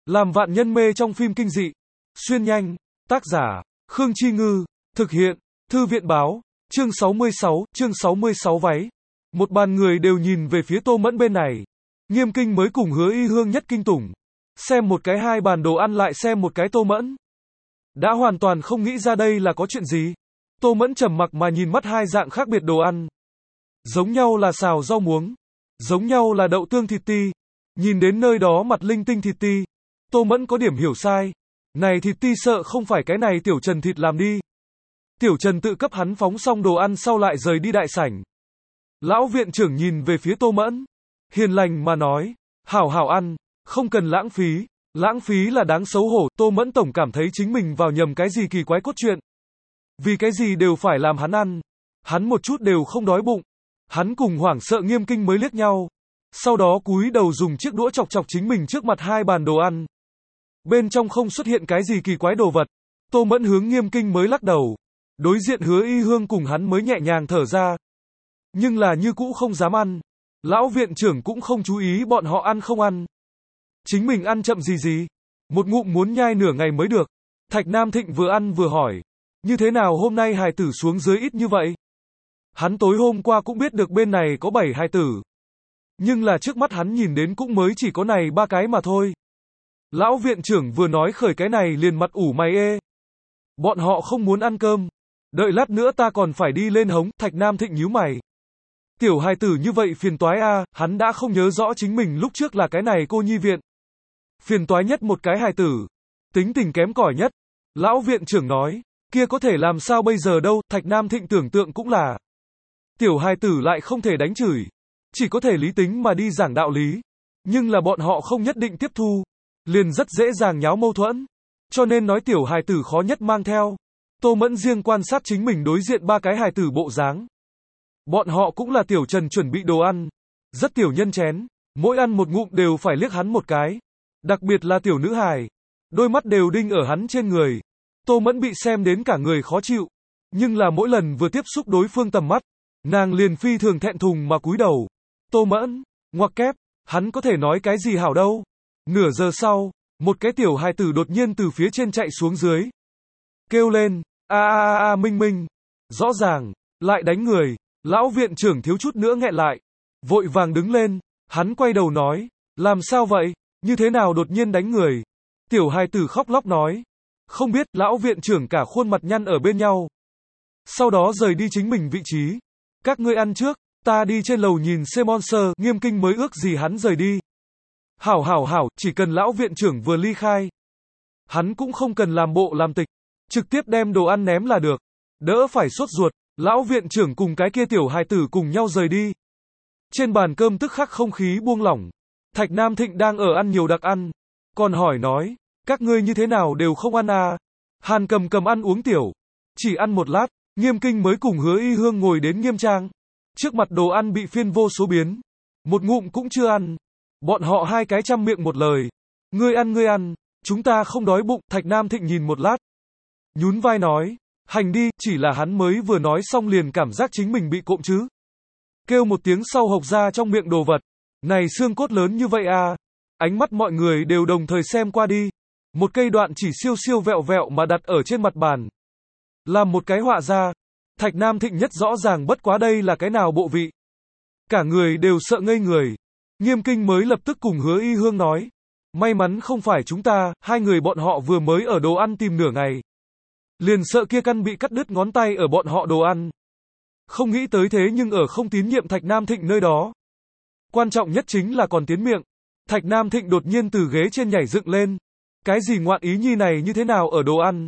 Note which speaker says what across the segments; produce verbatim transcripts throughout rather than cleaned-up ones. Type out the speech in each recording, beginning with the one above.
Speaker 1: Làm vạn nhân mê trong phim kinh dị. Xuyên nhanh. Tác giả, Khương Chi Ngư. Thực hiện, Thư viện báo. Chương sáu mươi sáu, chương sáu mươi sáu váy. Một bàn người đều nhìn về phía Tô Mẫn bên này. Nghiêm Kinh mới cùng Hứa Y Hương nhất kinh tủng. Xem một cái hai bàn đồ ăn lại xem một cái Tô Mẫn. Đã hoàn toàn không nghĩ ra đây là có chuyện gì. Tô Mẫn trầm mặc mà nhìn mắt hai dạng khác biệt đồ ăn. Giống nhau là xào rau muống. Giống nhau là đậu tương thịt ti. Nhìn đến nơi đó mặt linh tinh thịt ti. Tô Mẫn có điểm hiểu sai. Này thịt ti sợ không phải cái này Tiểu Trần thịt làm đi. Tiểu Trần tự cấp hắn phóng xong đồ ăn sau lại rời đi đại sảnh. Lão viện trưởng nhìn về phía Tô Mẫn. Hiền lành mà nói. Hảo hảo ăn. Không cần lãng phí. Lãng phí là đáng xấu hổ. Tô Mẫn tổng cảm thấy chính mình vào nhầm cái gì kỳ quái cốt truyện. Vì cái gì đều phải làm hắn ăn. Hắn một chút đều không đói bụng. Hắn cùng hoảng sợ Nghiêm Kinh mới liếc nhau. Sau đó cúi đầu dùng chiếc đũa chọc chọc chính mình trước mặt hai bàn đồ ăn. Bên trong không xuất hiện cái gì kỳ quái đồ vật. Tô Mẫn hướng Nghiêm Kinh mới lắc đầu. Đối diện Hứa Y Hương cùng hắn mới nhẹ nhàng thở ra. Nhưng là như cũ không dám ăn. Lão viện trưởng cũng không chú ý bọn họ ăn không ăn. Chính mình ăn chậm gì gì. Một ngụm muốn nhai nửa ngày mới được. Thạch Nam Thịnh vừa ăn vừa hỏi. Như thế nào hôm nay hài tử xuống dưới ít như vậy? Hắn tối hôm qua cũng biết được bên này có bảy hài tử. Nhưng là trước mắt hắn nhìn đến cũng mới chỉ có này ba cái mà thôi. Lão viện trưởng vừa nói khởi cái này liền mặt ủ mày ê. Bọn họ không muốn ăn cơm. Đợi lát nữa ta còn phải đi lên hống. Thạch Nam Thịnh nhíu mày. Tiểu hài tử như vậy phiền toái a, hắn đã không nhớ rõ chính mình lúc trước là cái này cô nhi viện. Phiền toái nhất một cái hài tử. Tính tình kém cỏi nhất. Lão viện trưởng nói. Kia có thể làm sao bây giờ đâu. Thạch Nam Thịnh tưởng tượng cũng là. Tiểu hài tử lại không thể đánh chửi. Chỉ có thể lý tính mà đi giảng đạo lý. Nhưng là bọn họ không nhất định tiếp thu. Liền rất dễ dàng nháo mâu thuẫn. Cho nên nói tiểu hài tử khó nhất mang theo. Tô Mẫn riêng quan sát chính mình đối diện ba cái hài tử bộ dáng. Bọn họ cũng là Tiểu Trần chuẩn bị đồ ăn. Rất tiểu nhân chén. Mỗi ăn một ngụm đều phải liếc hắn một cái. Đặc biệt là tiểu nữ hài. Đôi mắt đều đinh ở hắn trên người. Tô Mẫn bị xem đến cả người khó chịu. Nhưng là mỗi lần vừa tiếp xúc đối phương tầm mắt. Nàng liền phi thường thẹn thùng mà cúi đầu. Tô Mẫn, ngoặc kép, hắn có thể nói cái gì hảo đâu. Nửa giờ sau, một cái tiểu hài tử đột nhiên từ phía trên chạy xuống dưới. Kêu lên, a a a a Minh Minh. Rõ ràng, lại đánh người. Lão viện trưởng thiếu chút nữa nghẹn lại. Vội vàng đứng lên, hắn quay đầu nói, làm sao vậy, như thế nào đột nhiên đánh người. Tiểu hài tử khóc lóc nói. Không biết, lão viện trưởng cả khuôn mặt nhăn ở bên nhau. Sau đó rời đi chính mình vị trí. Các ngươi ăn trước, ta đi trên lầu nhìn xem monster. Nghiêm Kinh mới ước gì hắn rời đi. Hảo hảo hảo, chỉ cần lão viện trưởng vừa ly khai. Hắn cũng không cần làm bộ làm tịch. Trực tiếp đem đồ ăn ném là được. Đỡ phải sốt ruột. Lão viện trưởng cùng cái kia tiểu hài tử cùng nhau rời đi. Trên bàn cơm tức khắc không khí buông lỏng. Thạch Nam Thịnh đang ở ăn nhiều đặc ăn. Còn hỏi nói, các ngươi như thế nào đều không ăn à? Hàn Cầm Cầm ăn uống tiểu. Chỉ ăn một lát, Nghiêm Kinh mới cùng Hứa Y Hương ngồi đến nghiêm trang. Trước mặt đồ ăn bị phiên vô số biến. Một ngụm cũng chưa ăn. Bọn họ hai cái trăm miệng một lời. Ngươi ăn ngươi ăn, chúng ta không đói bụng. Thạch Nam Thịnh nhìn một lát. Nhún vai nói, hành đi, chỉ là hắn mới vừa nói xong liền cảm giác chính mình bị cộm chứ. Kêu một tiếng sau hộc ra trong miệng đồ vật. Này xương cốt lớn như vậy à? Ánh mắt mọi người đều đồng thời xem qua đi. Một cây đoạn chỉ siêu siêu vẹo vẹo mà đặt ở trên mặt bàn. Làm một cái họa ra. Thạch Nam Thịnh nhất rõ ràng bất quá đây là cái nào bộ vị. Cả người đều sợ ngây người. Nghiêm Kinh mới lập tức cùng Hứa Y Hương nói. May mắn không phải chúng ta, hai người bọn họ vừa mới ở đồ ăn tìm nửa ngày. Liền sợ kia căn bị cắt đứt ngón tay ở bọn họ đồ ăn. Không nghĩ tới thế nhưng ở không tín nhiệm Thạch Nam Thịnh nơi đó. Quan trọng nhất chính là còn tiến miệng. Thạch Nam Thịnh đột nhiên từ ghế trên nhảy dựng lên. Cái gì ngoạn ý nhi này như thế nào ở đồ ăn?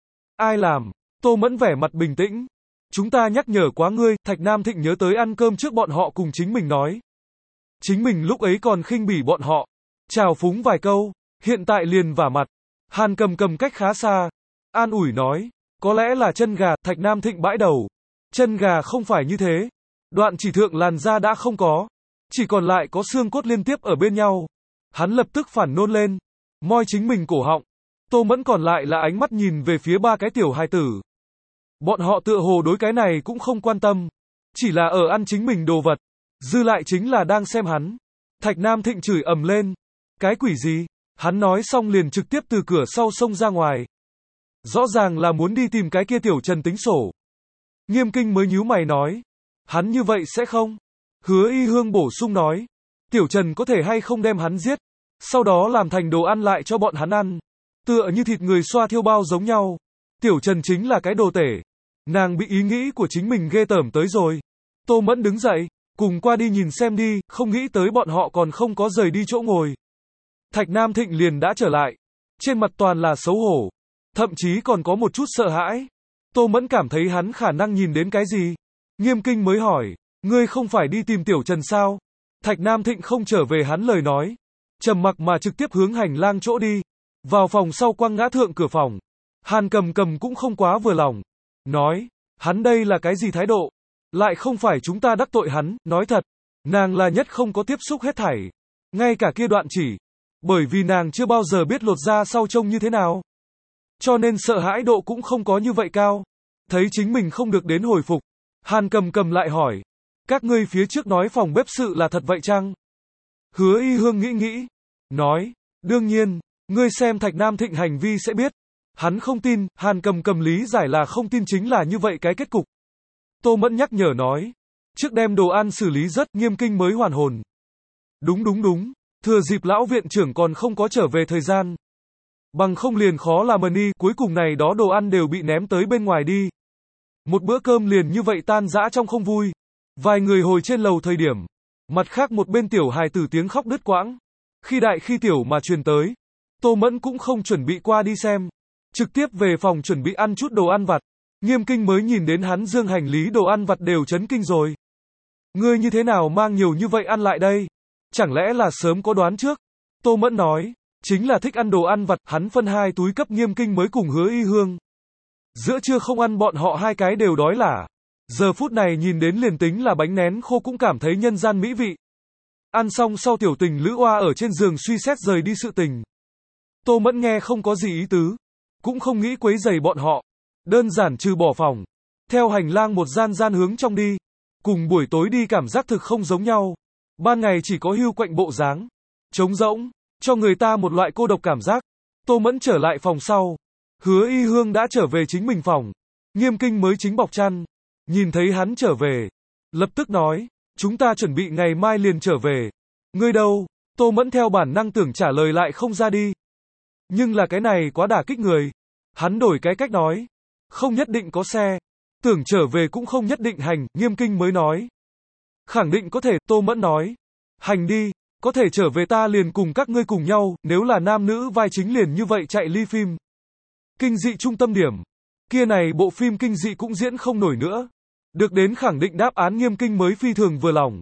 Speaker 1: Ai làm? Tô Mẫn vẻ mặt bình tĩnh. Chúng ta nhắc nhở quá ngươi. Thạch Nam Thịnh nhớ tới ăn cơm trước bọn họ cùng chính mình nói. Chính mình lúc ấy còn khinh bỉ bọn họ. Chào phúng vài câu. Hiện tại liền vả mặt. Hàn Cầm Cầm cách khá xa. An ủi nói. Có lẽ là chân gà. Thạch Nam Thịnh bãi đầu. Chân gà không phải như thế. Đoạn chỉ thượng làn da đã không có. Chỉ còn lại có xương cốt liên tiếp ở bên nhau. Hắn lập tức phản nôn lên. Moi chính mình cổ họng. Tô Mẫn còn lại là ánh mắt nhìn về phía ba cái tiểu hài tử. Bọn họ tựa hồ đối cái này cũng không quan tâm. Chỉ là ở ăn chính mình đồ vật. Dư lại chính là đang xem hắn. Thạch Nam Thịnh chửi ầm lên. Cái quỷ gì? Hắn nói xong liền trực tiếp từ cửa sau xông ra ngoài. Rõ ràng là muốn đi tìm cái kia Tiểu Trần tính sổ. Nghiêm Kinh mới nhíu mày nói. Hắn như vậy sẽ không? Hứa Y Hương bổ sung nói. Tiểu Trần có thể hay không đem hắn giết, sau đó làm thành đồ ăn lại cho bọn hắn ăn. Tựa như thịt người xoa thiêu bao giống nhau. Tiểu Trần chính là cái đồ tể. Nàng bị ý nghĩ của chính mình ghê tởm tới rồi. Tô Mẫn đứng dậy, cùng qua đi nhìn xem đi, không nghĩ tới bọn họ còn không có rời đi chỗ ngồi. Thạch Nam Thịnh liền đã trở lại. Trên mặt toàn là xấu hổ. Thậm chí còn có một chút sợ hãi. Tô Mẫn cảm thấy hắn khả năng nhìn đến cái gì. Nghiêm Kinh mới hỏi, ngươi không phải đi tìm Tiểu Trần sao? Thạch Nam Thịnh không trở về hắn lời nói. Trầm mặc mà trực tiếp hướng hành lang chỗ đi. Vào phòng sau quăng ngã thượng cửa phòng. Hàn Cầm Cầm cũng không quá vừa lòng. Nói, hắn đây là cái gì thái độ? Lại không phải chúng ta đắc tội hắn, nói thật. Nàng là nhất không có tiếp xúc hết thảy. Ngay cả kia đoạn chỉ. Bởi vì nàng chưa bao giờ biết lột da sau trông như thế nào. Cho nên sợ hãi độ cũng không có như vậy cao. Thấy chính mình không được đến hồi phục. Hàn Cầm Cầm lại hỏi. Các ngươi phía trước nói phòng bếp sự là thật vậy chăng? Hứa Y Hương nghĩ nghĩ. Nói, đương nhiên, ngươi xem Thạch Nam Thịnh hành vi sẽ biết. Hắn không tin, Hàn Cầm Cầm lý giải là không tin chính là như vậy cái kết cục. Tô Mẫn nhắc nhở nói. Trước đem đồ ăn xử lý rất, Nghiêm Kinh mới hoàn hồn. Đúng đúng đúng, thừa dịp lão viện trưởng còn không có trở về thời gian. Bằng không liền khó làm ơn đi, cuối cùng này đó đồ ăn đều bị ném tới bên ngoài đi. Một bữa cơm liền như vậy tan rã trong không vui. Vài người hồi trên lầu thời điểm. Mặt khác một bên tiểu hài tử tiếng khóc đứt quãng. Khi đại khi tiểu mà truyền tới. Tô Mẫn cũng không chuẩn bị qua đi xem. Trực tiếp về phòng chuẩn bị ăn chút đồ ăn vặt. Nghiêm Kinh mới nhìn đến hắn dương hành lý đồ ăn vặt đều chấn kinh rồi. Ngươi như thế nào mang nhiều như vậy ăn lại đây? Chẳng lẽ là sớm có đoán trước? Tô Mẫn nói. Chính là thích ăn đồ ăn vặt, hắn phân hai túi cấp Nghiêm Kinh mới cùng Hứa Y Hương. Giữa trưa không ăn bọn họ hai cái đều đói lả. Giờ phút này nhìn đến liền tính là bánh nén khô cũng cảm thấy nhân gian mỹ vị. Ăn xong sau tiểu tình Lữ Oa ở trên giường suy xét rời đi sự tình. Tô Mẫn nghe không có gì ý tứ. Cũng không nghĩ quấy rầy bọn họ. Đơn giản trừ bỏ phòng. Theo hành lang một gian gian hướng trong đi. Cùng buổi tối đi cảm giác thực không giống nhau. Ban ngày chỉ có hưu quạnh bộ dáng. Trống rỗng. Cho người ta một loại cô độc cảm giác. Tô Mẫn trở lại phòng sau. Hứa Y Hương đã trở về chính mình phòng. Nghiêm Kinh mới chính bọc chăn. Nhìn thấy hắn trở về. Lập tức nói. Chúng ta chuẩn bị ngày mai liền trở về. Ngươi đâu? Tô Mẫn theo bản năng tưởng trả lời lại không ra đi. Nhưng là cái này quá đả kích người. Hắn đổi cái cách nói. Không nhất định có xe. Tưởng trở về cũng không nhất định hành. Nghiêm Kinh mới nói. Khẳng định có thể. Tô Mẫn nói. Hành đi. Có thể trở về ta liền cùng các ngươi cùng nhau. Nếu là nam nữ vai chính liền như vậy chạy ly phim. Kinh dị trung tâm điểm. Kia này bộ phim kinh dị cũng diễn không nổi nữa. Được đến khẳng định đáp án Nghiêm Kinh mới phi thường vừa lòng.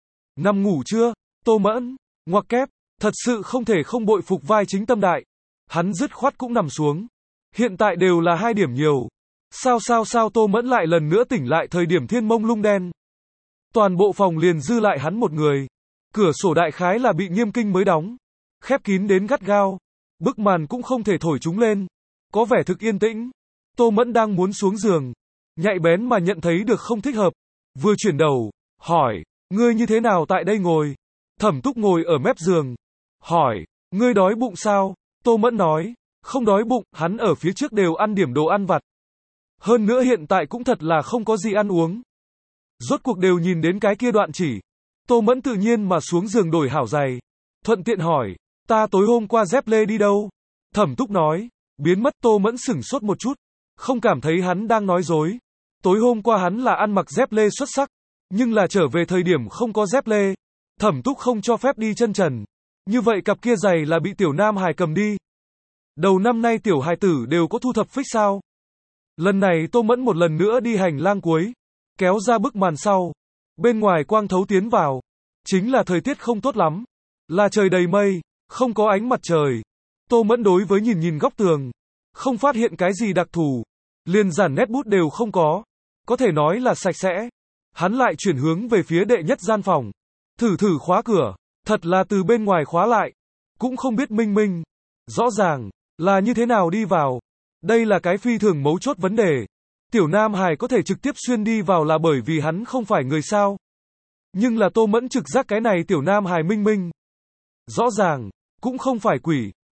Speaker 1: Nằm ngủ chưa? Tô Mẫn. Ngoặc kép. Thật sự không thể không bội phục vai chính tâm đại. Hắn dứt khoát cũng nằm xuống. Hiện tại đều là hai điểm nhiều. Sao sao sao Tô Mẫn lại lần nữa tỉnh lại thời điểm thiên mông lung đen. Toàn bộ phòng liền dư lại hắn một người. Cửa sổ đại khái là bị Nghiêm Kinh mới đóng. Khép kín đến gắt gao. Bức màn cũng không thể thổi chúng lên. Có vẻ thực yên tĩnh. Tô Mẫn đang muốn xuống giường. Nhạy bén mà nhận thấy được không thích hợp. Vừa chuyển đầu. Hỏi. Ngươi như thế nào tại đây ngồi? Thẩm Túc ngồi ở mép giường. Hỏi. Ngươi đói bụng sao? Tô Mẫn nói. Không đói bụng, hắn ở phía trước đều ăn điểm đồ ăn vặt. Hơn nữa hiện tại cũng thật là không có gì ăn uống. Rốt cuộc đều nhìn đến cái kia đoạn chỉ. Tô Mẫn tự nhiên mà xuống giường đổi hảo giày. Thuận tiện hỏi. Ta tối hôm qua dép lê đi đâu? Thẩm Túc nói. Biến mất. Tô Mẫn sửng sốt một chút. Không cảm thấy hắn đang nói dối. Tối hôm qua hắn là ăn mặc dép lê xuất sắc. Nhưng là trở về thời điểm không có dép lê. Thẩm Túc không cho phép đi chân trần. Như vậy cặp kia giày là bị tiểu nam hài cầm đi. Đầu năm nay tiểu hài tử đều có thu thập phích sao? Lần này Tô Mẫn một lần nữa đi hành lang cuối. Kéo ra bức màn sau. Bên ngoài quang thấu tiến vào. Chính là thời tiết không tốt lắm. Là trời đầy mây. Không có ánh mặt trời. Tô Mẫn đối với nhìn nhìn góc tường. Không phát hiện cái gì đặc thù. Liền giản nét bút đều không có. Có thể nói là sạch sẽ. Hắn lại chuyển hướng về phía đệ nhất gian phòng. Thử thử khóa cửa. Thật là từ bên ngoài khóa lại. Cũng không biết minh minh. Rõ ràng. Là như thế nào đi vào. Đây là cái phi thường mấu chốt vấn đề. Tiểu Nam Hải có thể trực tiếp xuyên đi vào là bởi vì hắn không phải người sao. Nhưng là Tô Mẫn trực giác cái này Tiểu Nam Hải minh minh. Rõ ràng. Cũng không phải quỷ.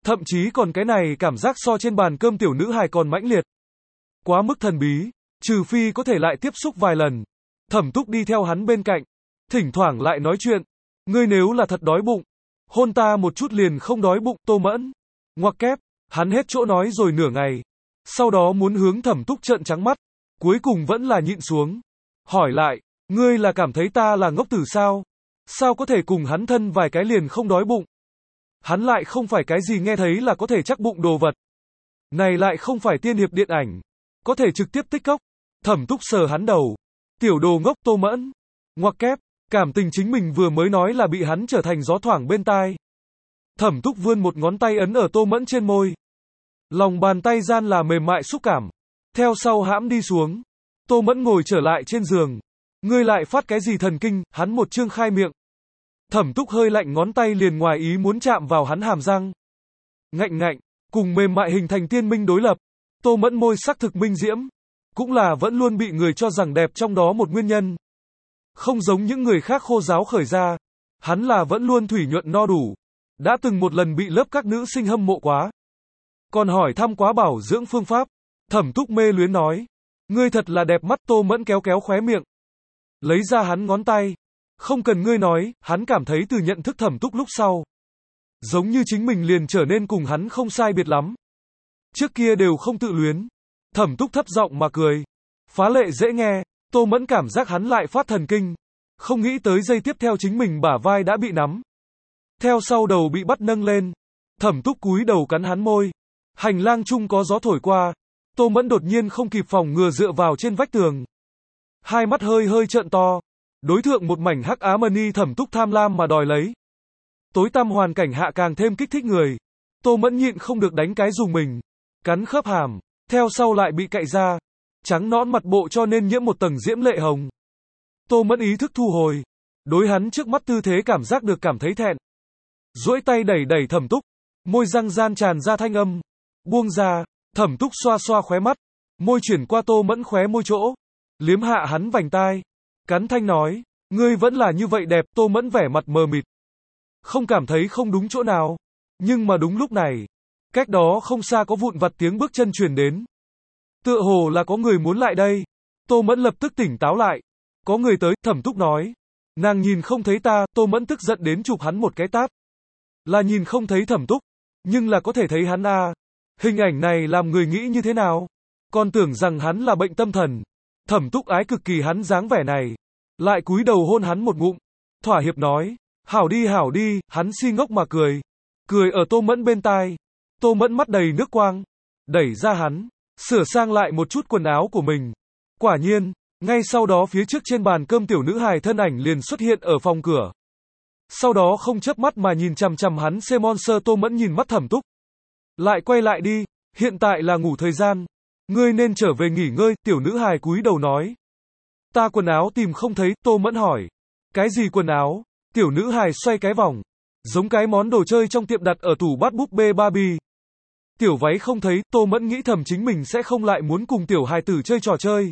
Speaker 1: Thậm chí còn cái này cảm giác so trên bàn cơm tiểu nữ hài còn mãnh liệt. Quá mức thần bí, trừ phi có thể lại tiếp xúc vài lần. Thẩm Túc đi theo hắn bên cạnh, thỉnh thoảng lại nói chuyện. Ngươi nếu là thật đói bụng, hôn ta một chút liền không đói bụng, Tô Mẫn. Ngoặc kép, hắn hết chỗ nói rồi nửa ngày. Sau đó muốn hướng Thẩm Túc trợn trắng mắt, cuối cùng vẫn là nhịn xuống. Hỏi lại, ngươi là cảm thấy ta là ngốc tử sao? Sao có thể cùng hắn thân vài cái liền không đói bụng? Hắn lại không phải cái gì nghe thấy là có thể chắc bụng đồ vật. Này lại không phải tiên hiệp điện ảnh, có thể trực tiếp tích cốc. Thẩm Túc sờ hắn đầu. Tiểu đồ ngốc, Tô Mẫn. Ngoặc kép, cảm tình chính mình vừa mới nói là bị hắn trở thành gió thoảng bên tai. Thẩm Túc vươn một ngón tay ấn ở Tô Mẫn trên môi. Lòng bàn tay gian là mềm mại xúc cảm. Theo sau hãm đi xuống. Tô Mẫn ngồi trở lại trên giường. Ngươi lại phát cái gì thần kinh, hắn một chương khai miệng. Thẩm Túc hơi lạnh ngón tay liền ngoài ý muốn chạm vào hắn hàm răng. Ngạnh ngạnh, cùng mềm mại hình thành tiên minh đối lập. Tô Mẫn môi sắc thực minh diễm, cũng là vẫn luôn bị người cho rằng đẹp trong đó một nguyên nhân. Không giống những người khác khô ráo khởi ra, hắn là vẫn luôn thủy nhuận no đủ. Đã từng một lần bị lớp các nữ sinh hâm mộ quá. Còn hỏi thăm quá bảo dưỡng phương pháp. Thẩm Túc mê luyến nói. Ngươi thật là đẹp mắt, Tô Mẫn kéo kéo khóe miệng. Lấy ra hắn ngón tay. Không cần ngươi nói, hắn cảm thấy từ nhận thức Thẩm Túc lúc sau. Giống như chính mình liền trở nên cùng hắn không sai biệt lắm. Trước kia đều không tự luyến. Thẩm Túc thấp giọng mà cười. Phá lệ dễ nghe, Tô Mẫn cảm giác hắn lại phát thần kinh. Không nghĩ tới giây tiếp theo chính mình bả vai đã bị nắm. Theo sau đầu bị bắt nâng lên. Thẩm Túc cúi đầu cắn hắn môi. Hành lang chung có gió thổi qua. Tô Mẫn đột nhiên không kịp phòng ngừa dựa vào trên vách tường. Hai mắt hơi hơi trợn to. Đối thượng một mảnh hắc á mani, Thẩm Túc tham lam mà đòi lấy. Tối tăm hoàn cảnh hạ càng thêm kích thích người. Tô Mẫn nhịn không được đánh cái dùng mình. Cắn khớp hàm. Theo sau lại bị cạy ra. Trắng nõn mặt bộ cho nên nhiễm một tầng diễm lệ hồng. Tô Mẫn ý thức thu hồi. Đối hắn trước mắt tư thế cảm giác được cảm thấy thẹn. Duỗi tay đẩy đẩy Thẩm Túc. Môi răng gian tràn ra thanh âm. Buông ra. Thẩm Túc xoa xoa khóe mắt. Môi chuyển qua Tô Mẫn khóe môi chỗ. Liếm hạ hắn vành tai. Cắn thanh nói. Ngươi vẫn là như vậy đẹp. Tô Mẫn vẻ mặt mờ mịt. Không cảm thấy không đúng chỗ nào. Nhưng mà đúng lúc này. Cách đó không xa có vụn vặt tiếng bước chân truyền đến. Tựa hồ là có người muốn lại đây. Tô Mẫn lập tức tỉnh táo lại. Có người tới, Thẩm Túc nói. Nàng nhìn không thấy ta, Tô Mẫn tức giận đến chụp hắn một cái tát. Là nhìn không thấy Thẩm Túc, nhưng là có thể thấy hắn à. Hình ảnh này làm người nghĩ như thế nào? Còn tưởng rằng hắn là bệnh tâm thần. Thẩm Túc ái cực kỳ hắn dáng vẻ này. Lại cúi đầu hôn hắn một ngụm. Thỏa hiệp nói. Hảo đi hảo đi, hắn si ngốc mà cười. Cười ở Tô Mẫn bên tai. Tô Mẫn mắt đầy nước quang. Đẩy ra hắn. Sửa sang lại một chút quần áo của mình. Quả nhiên, ngay sau đó phía trước trên bàn cơm tiểu nữ hài thân ảnh liền xuất hiện ở phòng cửa. Sau đó không chớp mắt mà nhìn chằm chằm hắn C Monster. Tô Mẫn nhìn mắt Thẩm Túc. Lại quay lại đi, hiện tại là ngủ thời gian. Ngươi nên trở về nghỉ ngơi, tiểu nữ hài cúi đầu nói. Ta quần áo tìm không thấy, Tô Mẫn hỏi. Cái gì quần áo? Tiểu nữ hài xoay cái vòng. Giống cái món đồ chơi trong tiệm đặt ở tủ bát búp bê Barbie. Tiểu váy không thấy, Tô Mẫn nghĩ thầm chính mình sẽ không lại muốn cùng tiểu hài tử chơi trò chơi.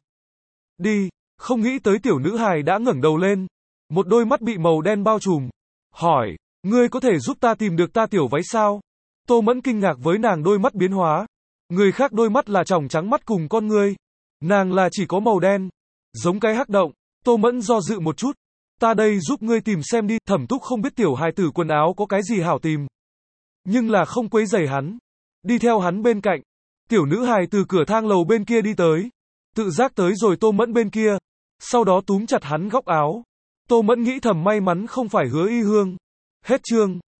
Speaker 1: Đi, không nghĩ tới tiểu nữ hài đã ngẩng đầu lên. Một đôi mắt bị màu đen bao trùm. Hỏi, ngươi có thể giúp ta tìm được ta tiểu váy sao? Tô Mẫn kinh ngạc với nàng đôi mắt biến hóa. Người khác đôi mắt là tròng trắng mắt cùng con ngươi. Nàng là chỉ có màu đen. Giống cái hắc động. Tô Mẫn do dự một chút. Ta đây giúp ngươi tìm xem đi. Thẩm Túc không biết tiểu hài tử quần áo có cái gì hảo tìm. Nhưng là không quấy rầy hắn. Đi theo hắn bên cạnh. Tiểu nữ hài từ cửa thang lầu bên kia đi tới. Tự giác tới rồi Tô Mẫn bên kia. Sau đó túm chặt hắn góc áo. Tô Mẫn nghĩ thầm may mắn không phải Hứa Y Hương. Hết chương.